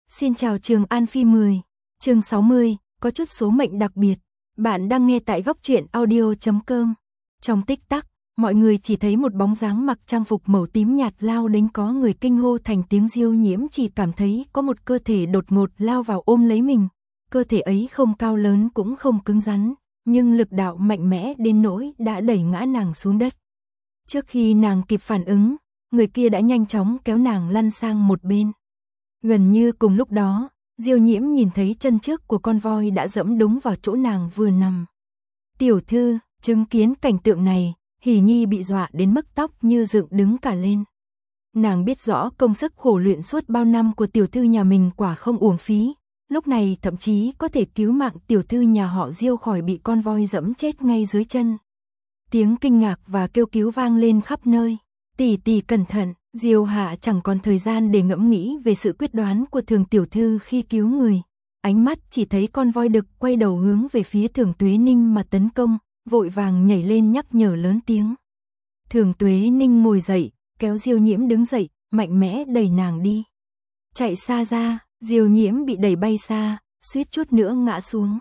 Xin chào Trường An Phi 10, chương 60, có chút số mệnh đặc biệt. Bạn đang nghe tại góc truyện audio.com. Trong tích tắc, mọi người chỉ thấy một bóng dáng mặc trang phục màu tím nhạt lao đến, có người kinh hô thành tiếng. Diêu Nhiễm chỉ cảm thấy có một cơ thể đột ngột lao vào ôm lấy mình. Cơ thể ấy không cao lớn cũng không cứng rắn, nhưng lực đạo mạnh mẽ đến nỗi đã đẩy ngã nàng xuống đất. Trước khi nàng kịp phản ứng, người kia đã nhanh chóng kéo nàng lăn sang một bên. Gần như cùng lúc đó, Diêu Nhiễm nhìn thấy chân trước của con voi đã dẫm đúng vào chỗ nàng vừa nằm. Tiểu thư, chứng kiến cảnh tượng này, Hỉ Nhi bị dọa đến mức tóc như dựng đứng cả lên. Nàng biết rõ công sức khổ luyện suốt bao năm của tiểu thư nhà mình quả không uổng phí, lúc này thậm chí có thể cứu mạng tiểu thư nhà họ Diêu khỏi bị con voi dẫm chết ngay dưới chân. Tiếng kinh ngạc và kêu cứu vang lên khắp nơi. Tỷ tỷ cẩn thận. Diêu Hạ chẳng còn thời gian để ngẫm nghĩ về sự quyết đoán của Thường tiểu thư khi cứu người. Ánh mắt chỉ thấy con voi đực quay đầu hướng về phía Thường Tuế Ninh mà tấn công, vội vàng nhảy lên nhắc nhở lớn tiếng. Thường Tuế Ninh ngồi dậy, kéo Diêu Nhiễm đứng dậy, mạnh mẽ đẩy nàng đi. Chạy xa ra, Diêu Nhiễm bị đẩy bay xa, suýt chút nữa ngã xuống.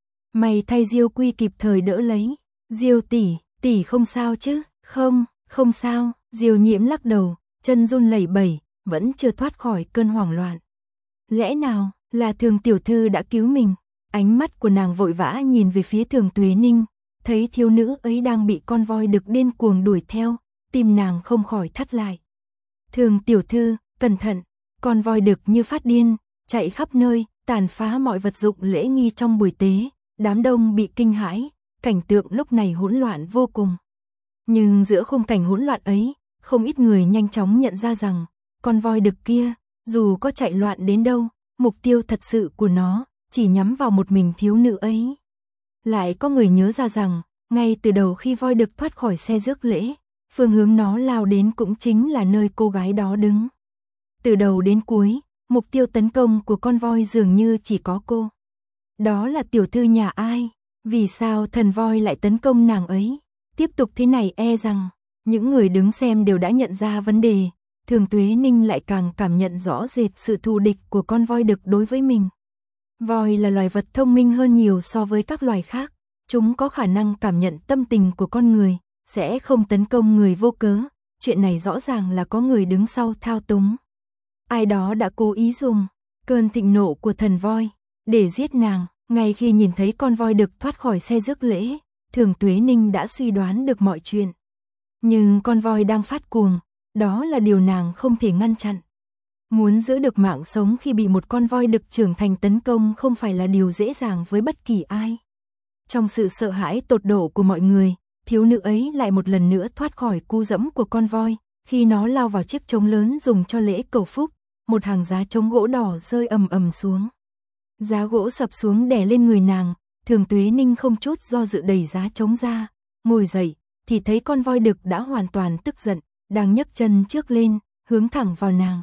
May thay Diêu Quy kịp thời đỡ lấy. Diêu tỷ không sao chứ? Không sao. Diêu Nhiễm lắc đầu, chân run lẩy bẩy, vẫn chưa thoát khỏi cơn hoảng loạn. Lẽ nào là Thường tiểu thư đã cứu mình? Ánh mắt của nàng vội vã nhìn về phía Thường Tuế Ninh, thấy thiếu nữ ấy đang bị con voi đực điên cuồng đuổi theo, tim nàng không khỏi thắt lại. Thường tiểu thư, cẩn thận! Con voi đực như phát điên, chạy khắp nơi, tàn phá mọi vật dụng lễ nghi trong buổi tế. Đám đông bị kinh hãi, cảnh tượng lúc này hỗn loạn vô cùng. Nhưng giữa khung cảnh hỗn loạn ấy, không ít người nhanh chóng nhận ra rằng, con voi đực kia, dù có chạy loạn đến đâu, mục tiêu thật sự của nó chỉ nhắm vào một mình thiếu nữ ấy. Lại có người nhớ ra rằng, ngay từ đầu khi voi đực thoát khỏi xe rước lễ, phương hướng nó lao đến cũng chính là nơi cô gái đó đứng. Từ đầu đến cuối, mục tiêu tấn công của con voi dường như chỉ có cô. Đó là tiểu thư nhà ai? Vì sao thần voi lại tấn công nàng ấy? Tiếp tục thế này e rằng những người đứng xem đều đã nhận ra vấn đề. Thường Tuế Ninh lại càng cảm nhận rõ rệt sự thù địch của con voi đực đối với mình. Voi là loài vật thông minh hơn nhiều so với các loài khác. Chúng có khả năng cảm nhận tâm tình của con người, sẽ không tấn công người vô cớ. Chuyện này rõ ràng là có người đứng sau thao túng. Ai đó đã cố ý dùng cơn thịnh nộ của thần voi để giết nàng. Ngay khi nhìn thấy con voi đực thoát khỏi xe rước lễ, Thường Tuế Ninh đã suy đoán được mọi chuyện. Nhưng con voi đang phát cuồng, đó là điều nàng không thể ngăn chặn. Muốn giữ được mạng sống khi bị một con voi đực trưởng thành tấn công không phải là điều dễ dàng với bất kỳ ai. Trong sự sợ hãi tột độ của mọi người, thiếu nữ ấy lại một lần nữa thoát khỏi cú dẫm của con voi, khi nó lao vào chiếc trống lớn dùng cho lễ cầu phúc, một hàng giá trống gỗ đỏ rơi ầm ầm xuống. Giá gỗ sập xuống đè lên người nàng, Thường Tuế Ninh không chút do dự đẩy giá trống ra, ngồi dậy, thì thấy con voi đực đã hoàn toàn tức giận, đang nhấc chân trước lên, hướng thẳng vào nàng.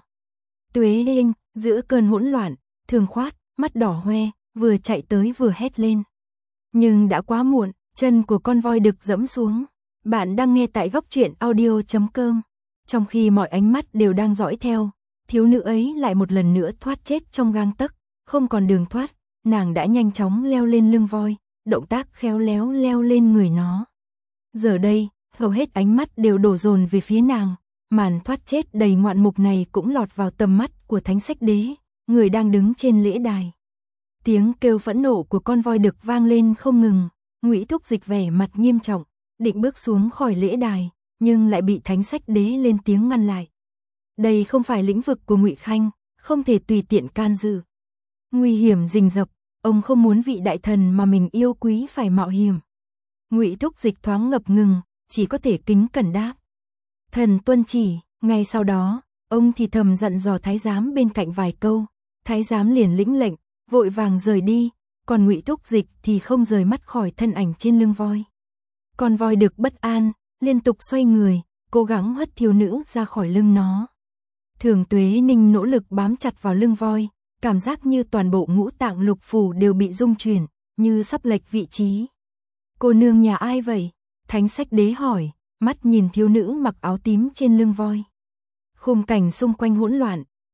Tuế Ninh, giữa cơn hỗn loạn, Thường Khoát, mắt đỏ hoe, vừa chạy tới vừa hét lên. Nhưng đã quá muộn, chân của con voi đực dẫm xuống. Bạn đang nghe tại góc truyện audio.com. Trong khi mọi ánh mắt đều đang dõi theo, thiếu nữ ấy lại một lần nữa thoát chết trong gang tấc, không còn đường thoát. Nàng đã nhanh chóng leo lên lưng voi, động tác khéo léo leo lên người nó. Giờ đây, hầu hết ánh mắt đều đổ dồn về phía nàng, màn thoát chết đầy ngoạn mục này cũng lọt vào tầm mắt của Thánh Sách Đế, người đang đứng trên lễ đài. Tiếng kêu phẫn nộ của con voi đực vang lên không ngừng, Ngụy Thúc Dịch vẻ mặt nghiêm trọng, định bước xuống khỏi lễ đài, nhưng lại bị Thánh Sách Đế lên tiếng ngăn lại. Đây không phải lĩnh vực của Ngụy Khanh, không thể tùy tiện can dự. Nguy hiểm rình rập, ông không muốn vị đại thần mà mình yêu quý phải mạo hiểm. Ngụy Thúc Dịch thoáng ngập ngừng, chỉ có thể kính cẩn đáp. Thần tuân chỉ. Ngay sau đó, ông thì thầm dặn dò thái giám bên cạnh vài câu, thái giám liền lĩnh lệnh, vội vàng rời đi, còn Ngụy Thúc Dịch thì không rời mắt khỏi thân ảnh trên lưng voi. Con voi đực bất an, liên tục xoay người, cố gắng hất thiếu nữ ra khỏi lưng nó. Thường Tuế Ninh nỗ lực bám chặt vào lưng voi, cảm giác như toàn bộ ngũ tạng lục phủ đều bị rung chuyển, như sắp lệch vị trí. Cô nương nhà ai vậy? Thánh Sách Đế hỏi, mắt nhìn thiếu nữ mặc áo tím trên lưng voi. Khung cảnh xung quanh hỗn loạn,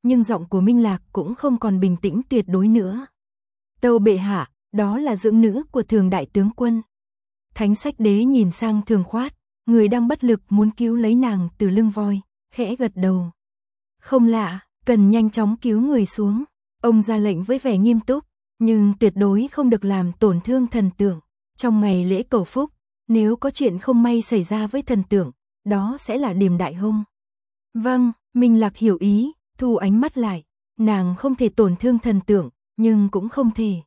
nhưng giọng của Minh Lạc cũng không còn bình tĩnh tuyệt đối nữa. Tâu bệ hạ, đó là dưỡng nữ của Thường đại tướng quân. Thánh Sách Đế nhìn sang Thường Khoát, người đang bất lực muốn cứu lấy nàng từ lưng voi, khẽ gật đầu. Không lạ, cần nhanh chóng cứu người xuống. Ông ra lệnh với vẻ nghiêm túc, nhưng tuyệt đối không được làm tổn thương thần tượng. Trong ngày lễ cầu phúc, nếu có chuyện không may xảy ra với thần tượng, đó sẽ là điềm đại hung. Vâng, Minh Lạc hiểu ý, thu ánh mắt lại. Nàng không thể tổn thương thần tượng, nhưng cũng không thể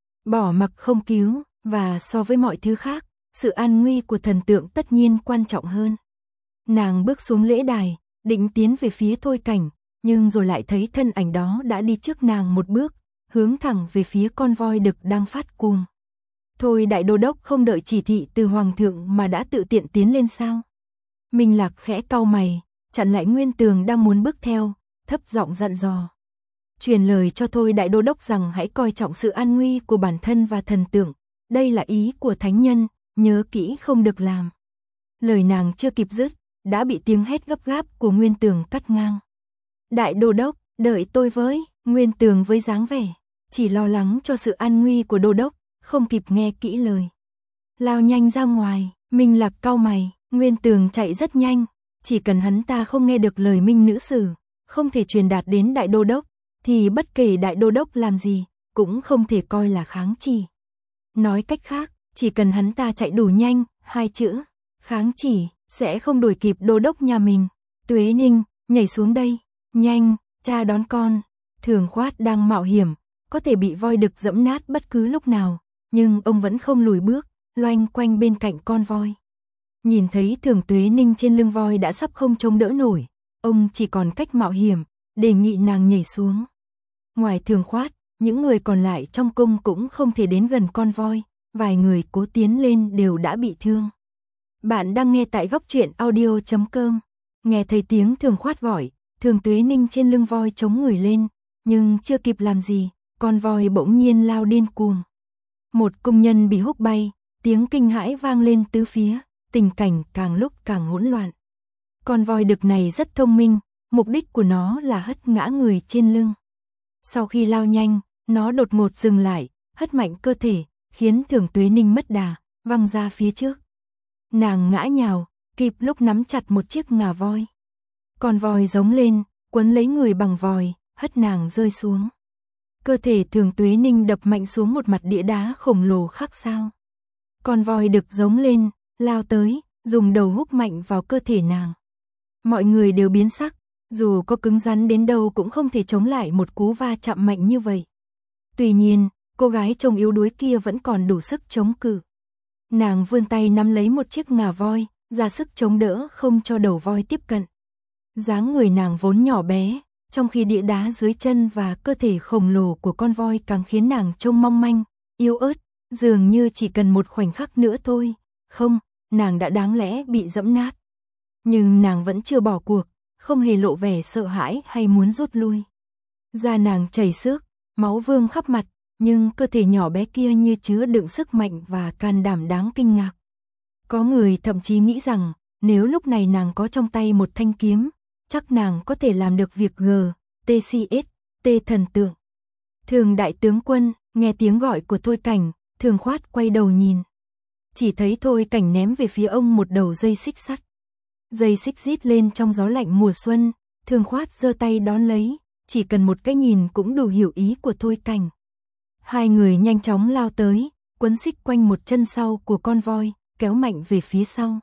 bỏ mặc không cứu, và so với mọi thứ khác, sự an nguy của thần tượng tất nhiên quan trọng hơn. Nàng bước xuống lễ đài, định tiến về phía Thôi Cảnh, nhưng rồi lại thấy thân ảnh đó đã đi trước nàng một bước, hướng thẳng về phía con voi đực đang phát cuồng. Thôi đại đô đốc không đợi chỉ thị từ hoàng thượng mà đã tự tiện tiến lên sao? Minh Lạc khẽ cau mày, chặn lại Nguyên Tường đang muốn bước theo, thấp giọng dặn dò. Truyền lời cho Thôi đại đô đốc rằng hãy coi trọng sự an nguy của bản thân và thần tượng, đây là ý của thánh nhân, nhớ kỹ không được làm. Lời nàng chưa kịp dứt, đã bị tiếng hét gấp gáp của Nguyên Tường cắt ngang. Đại đô đốc, đợi tôi với. Nguyên Tường với dáng vẻ chỉ lo lắng cho sự an nguy của đô đốc, không kịp nghe kỹ lời. Lao nhanh ra ngoài. Minh Lạc cau mày. Nguyên Tường chạy rất nhanh, chỉ cần hắn ta không nghe được lời Minh nữ sử, không thể truyền đạt đến đại đô đốc, thì bất kể đại đô đốc làm gì, cũng không thể coi là kháng chỉ. Nói cách khác, chỉ cần hắn ta chạy đủ nhanh, 2 chữ, kháng chỉ, sẽ không đuổi kịp đô đốc nhà mình. Tuế Ninh, nhảy xuống đây, nhanh, cha đón con. Thường Khoát đang mạo hiểm, có thể bị voi đực dẫm nát bất cứ lúc nào, nhưng ông vẫn không lùi bước, loanh quanh bên cạnh con voi. Nhìn thấy Thường Tuế Ninh trên lưng voi đã sắp không chống đỡ nổi, ông chỉ còn cách mạo hiểm, đề nghị nàng nhảy xuống. Ngoài Thường Khoát, những người còn lại trong cung cũng không thể đến gần con voi, vài người cố tiến lên đều đã bị thương. Bạn đang nghe tại góc truyện audio.com. Nghe thấy tiếng Thường Khoát gọi, Thường Tuế Ninh trên lưng voi chống người lên, nhưng chưa kịp làm gì, con voi bỗng nhiên lao điên cuồng. Một cung nhân bị húc bay, tiếng kinh hãi vang lên tứ phía, tình cảnh càng lúc càng hỗn loạn. Con voi đực này rất thông minh, mục đích của nó là hất ngã người trên lưng. Sau khi lao nhanh, nó đột ngột dừng lại, hất mạnh cơ thể, khiến Thường Tuế Ninh mất đà, văng ra phía trước. Nàng ngã nhào, kịp lúc nắm chặt một chiếc ngà voi. Con voi giống lên, quấn lấy người bằng vòi, hất nàng rơi xuống. Cơ thể Thường Tuế Ninh đập mạnh xuống một mặt đĩa đá khổng lồ khác sao. Con voi đực giống lên, lao tới, dùng đầu húc mạnh vào cơ thể nàng. Mọi người đều biến sắc, dù có cứng rắn đến đâu cũng không thể chống lại một cú va chạm mạnh như vậy. Tuy nhiên, cô gái trông yếu đuối kia vẫn còn đủ sức chống cự. Nàng vươn tay nắm lấy một chiếc ngà voi, ra sức chống đỡ không cho đầu voi tiếp cận. Dáng người nàng vốn nhỏ bé, trong khi đĩa đá dưới chân và cơ thể khổng lồ của con voi càng khiến nàng trông mong manh, yếu ớt, dường như chỉ cần một khoảnh khắc nữa thôi, không, nàng đã đáng lẽ bị dẫm nát. Nhưng nàng vẫn chưa bỏ cuộc, không hề lộ vẻ sợ hãi hay muốn rút lui. Da nàng chảy xước, máu vương khắp mặt, nhưng cơ thể nhỏ bé kia như chứa đựng sức mạnh và can đảm đáng kinh ngạc. Có người thậm chí nghĩ rằng, nếu lúc này nàng có trong tay một thanh kiếm, chắc nàng có thể làm được việc GTCS, T thần tượng. Thường đại tướng quân, nghe tiếng gọi của Thôi Cảnh, Thường Khoát quay đầu nhìn. Chỉ thấy Thôi Cảnh ném về phía ông một đầu dây xích sắt. Dây xích rít lên trong gió lạnh mùa xuân, Thường Khoát giơ tay đón lấy, chỉ cần một cái nhìn cũng đủ hiểu ý của Thôi Cảnh. Hai người nhanh chóng lao tới, quấn xích quanh một chân sau của con voi, kéo mạnh về phía sau.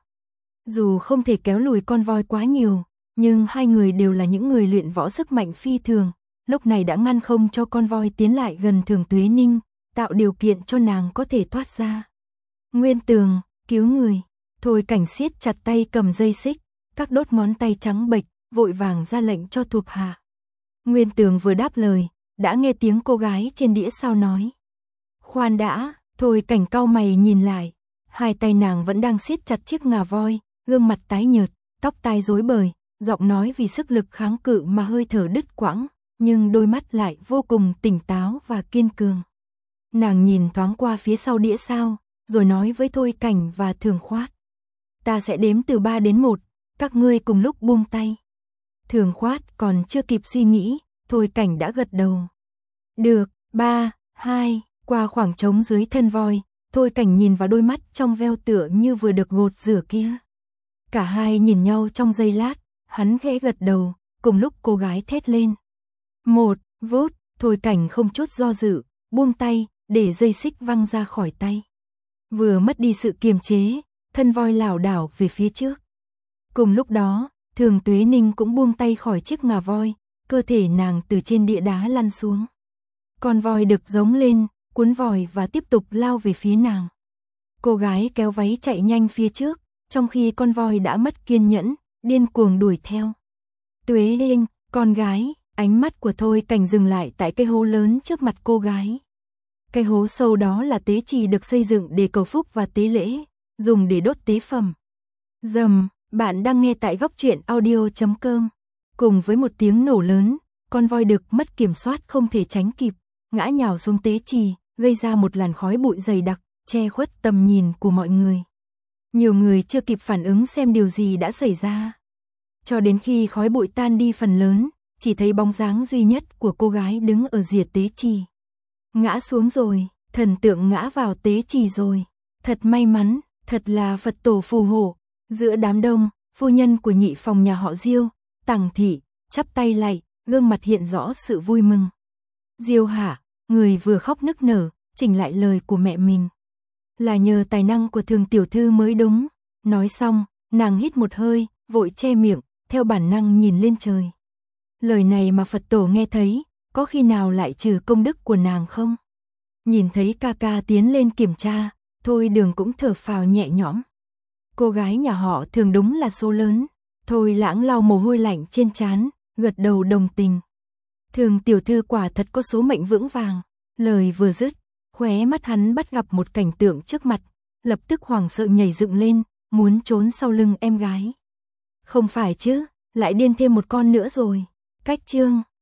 Dù không thể kéo lùi con voi quá nhiều, nhưng hai người đều là những người luyện võ sức mạnh phi thường, lúc này đã ngăn không cho con voi tiến lại gần Thường Tuế Ninh, tạo điều kiện cho nàng có thể thoát ra. Nguyên Tường, cứu người. Thôi Cảnh siết chặt tay cầm dây xích, các đốt ngón tay trắng bệch, vội vàng ra lệnh cho thuộc hạ. Nguyên Tường vừa đáp lời, đã nghe tiếng cô gái trên đĩa sau nói. Khoan đã, Thôi Cảnh cau mày nhìn lại, hai tay nàng vẫn đang siết chặt chiếc ngà voi, gương mặt tái nhợt, tóc tai rối bời, giọng nói vì sức lực kháng cự mà hơi thở đứt quãng, nhưng đôi mắt lại vô cùng tỉnh táo và kiên cường. Nàng nhìn thoáng qua phía sau đĩa sao, rồi nói với Thôi Cảnh và Thường Khoát. Ta sẽ đếm từ 3 đến 1, các ngươi cùng lúc buông tay. Thường Khoát còn chưa kịp suy nghĩ, Thôi Cảnh đã gật đầu. Được, 3, 2, qua khoảng trống dưới thân voi, Thôi Cảnh nhìn vào đôi mắt trong veo tựa như vừa được gột rửa kia. Cả hai nhìn nhau trong giây lát, hắn khẽ gật đầu, cùng lúc cô gái thét lên. 1, vút, Thôi Cảnh không chút do dự, buông tay, để dây xích văng ra khỏi tay. Vừa mất đi sự kiềm chế, thân voi lảo đảo về phía trước. Cùng lúc đó, Thường Tuế Ninh cũng buông tay khỏi chiếc ngà voi, cơ thể nàng từ trên địa đá lăn xuống. Con voi đực giống lên, cuốn vòi và tiếp tục lao về phía nàng. Cô gái kéo váy chạy nhanh phía trước, trong khi con voi đã mất kiên nhẫn, điên cuồng đuổi theo. Tuế Ninh, con gái, ánh mắt của Thôi Cảnh dừng lại tại cây hố lớn trước mặt cô gái. Cái hố sâu đó là tế trì được xây dựng để cầu phúc và tế lễ, dùng để đốt tế phẩm. Rầm, bạn đang nghe tại góc truyện audio.com. Cùng với một tiếng nổ lớn, con voi đực mất kiểm soát không thể tránh kịp, ngã nhào xuống tế trì, gây ra một làn khói bụi dày đặc, che khuất tầm nhìn của mọi người. Nhiều người chưa kịp phản ứng xem điều gì đã xảy ra. Cho đến khi khói bụi tan đi phần lớn, chỉ thấy bóng dáng duy nhất của cô gái đứng ở rìa tế trì. Ngã xuống rồi, thần tượng ngã vào tế trì rồi. Thật may mắn, thật là Phật tổ phù hộ. Giữa đám đông, phu nhân của nhị phòng nhà họ Diêu, Tằng thị, chắp tay lạy, gương mặt hiện rõ sự vui mừng. Diêu hả, người vừa khóc nức nở, chỉnh lại lời của mẹ mình. Là nhờ tài năng của Thường tiểu thư mới đúng. Nói xong, nàng hít một hơi, vội che miệng, theo bản năng nhìn lên trời. Lời này mà Phật tổ nghe thấy, có khi nào lại trừ công đức của nàng không? Nhìn thấy ca ca tiến lên kiểm tra, Thôi Đường cũng thở phào nhẹ nhõm. Cô gái nhà họ Thường đúng là số lớn. Thôi Lãng lau mồ hôi lạnh trên trán, gật đầu đồng tình. Thường tiểu thư quả thật có số mệnh vững vàng. Lời vừa dứt, khóe mắt hắn bắt gặp một cảnh tượng trước mặt, lập tức hoảng sợ nhảy dựng lên, muốn trốn sau lưng em gái. Không phải chứ, lại điên thêm một con nữa rồi. Cách chương